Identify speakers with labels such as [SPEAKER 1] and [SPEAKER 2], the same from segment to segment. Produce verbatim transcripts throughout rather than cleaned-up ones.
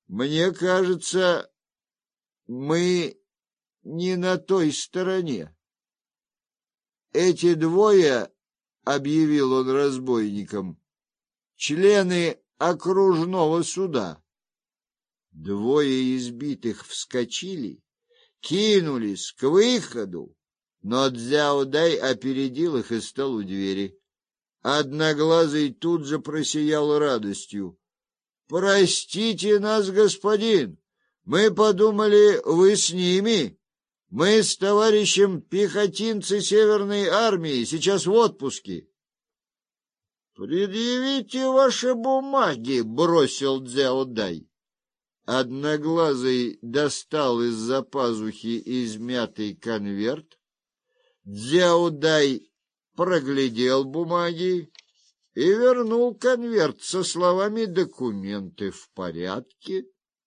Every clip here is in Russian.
[SPEAKER 1] Мне кажется, мы не на той стороне. Эти двое, — объявил он разбойникам, — члены окружного суда. Двое избитых вскочили, кинулись к выходу, но Цзяо-дай опередил их и стал у двери. Одноглазый тут же просиял радостью. — Простите нас, господин, мы подумали, вы с ними. Мы с товарищем пехотинцы Северной армии, сейчас в отпуске. — Предъявите ваши бумаги, — бросил Цзяо-дай. Одноглазый достал из-за пазухи измятый конверт. Цзяо-дай проглядел бумаги и вернул конверт со словами: «Документы в порядке.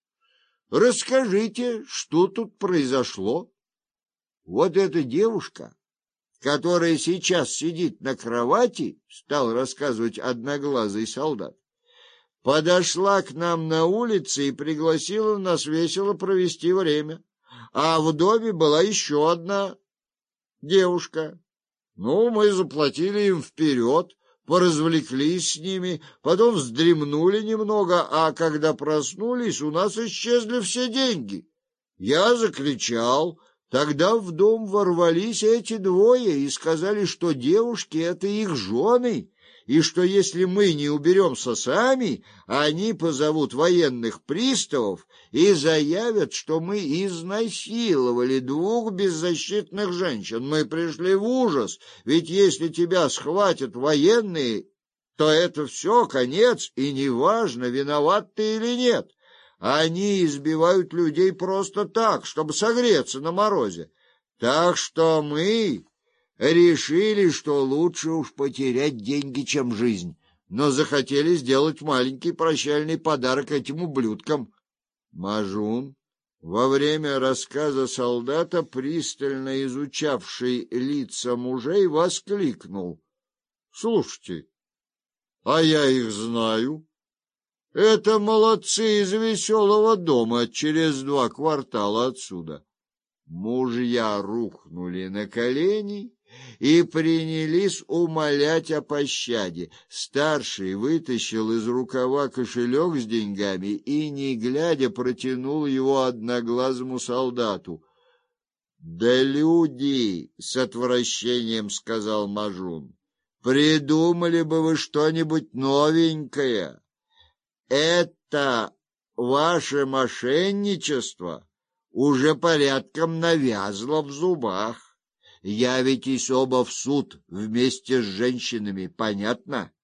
[SPEAKER 1] Расскажите, что тут произошло?» Вот эта девушка, которая сейчас сидит на кровати, стал рассказывать одноглазый солдат, подошла к нам на улице и пригласила нас весело провести время. А в доме была еще одна девушка. Ну, мы заплатили им вперед, поразвлеклись с ними, потом вздремнули немного, а когда проснулись, у нас исчезли все деньги. Я закричал. Тогда в дом ворвались эти двое и сказали, что девушки — это их жены, и что если мы не уберемся сами, они позовут военных приставов и заявят, что мы изнасиловали двух беззащитных женщин. Мы пришли в ужас, ведь если тебя схватят военные, то это все конец, и неважно, виноват ты или нет. Они избивают людей просто так, чтобы согреться на морозе. Так что мы решили, что лучше уж потерять деньги, чем жизнь, но захотели сделать маленький прощальный подарок этим ублюдкам. Мажун, во время рассказа солдата, пристально изучавший лица мужей, воскликнул: — Слушайте, а я их знаю. Это молодцы из веселого дома через два квартала отсюда. Мужья рухнули на колени и принялись умолять о пощаде. Старший вытащил из рукава кошелек с деньгами и, не глядя, протянул его одноглазому солдату. — Да люди, — с отвращением сказал Мажун, — придумали бы вы что-нибудь новенькое. Это ваше мошенничество уже порядком навязло в зубах. Явитесь оба в суд вместе с женщинами, понятно?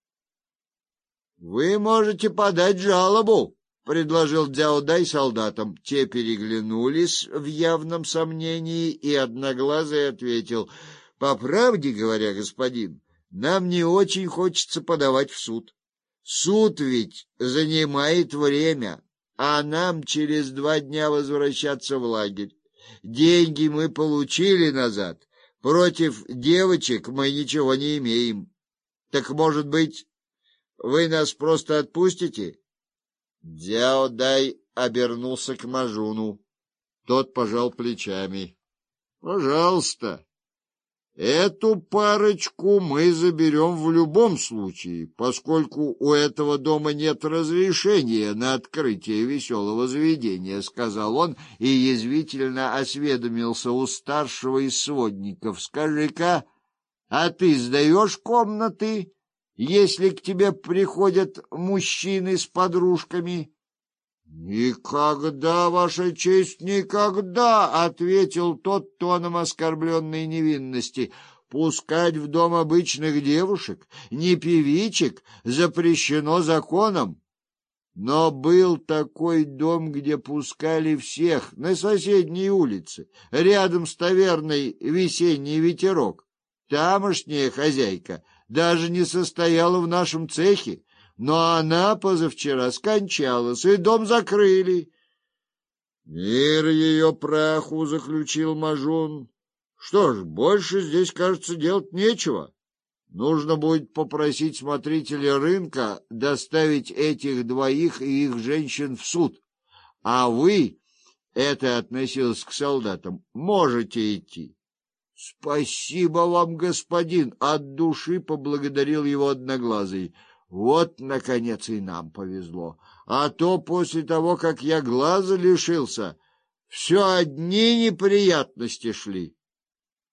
[SPEAKER 1] — Вы можете подать жалобу, — предложил Цзяо-дай солдатам. Те переглянулись в явном сомнении, и Одноглазый ответил: — По правде говоря, господин, нам не очень хочется подавать в суд. Суд ведь занимает время, а нам через два дня возвращаться в лагерь. Деньги мы получили назад, против девочек мы ничего не имеем. Так, может быть, вы нас просто отпустите? Цзяо-дай обернулся к Мажуну. Тот пожал плечами. — Пожалуйста. Эту парочку мы заберем в любом случае, поскольку у этого дома нет разрешения на открытие веселого заведения, — сказал он и язвительно осведомился у старшего из сводников. — Скажи-ка, а ты сдаешь комнаты, если к тебе приходят мужчины с подружками? — Никогда, Ваша честь, никогда, — ответил тот тоном оскорбленной невинности. Пускать в дом обычных девушек, не певичек, запрещено законом. Но был такой дом, где пускали всех, на соседней улице, рядом с таверной «Весенний ветерок». Тамошняя хозяйка даже не состояла в нашем цехе, но она позавчера скончалась, и дом закрыли. — Мир ее праху, — заключил Мажун. — Что ж, больше здесь, кажется, делать нечего. Нужно будет попросить смотрителя рынка доставить этих двоих и их женщин в суд, А вы, это относилось к солдатам, можете идти. Спасибо вам, господин, от души поблагодарил его Одноглазый. Вот, наконец, и нам повезло. А то после того, как я глаза лишился, все одни неприятности шли.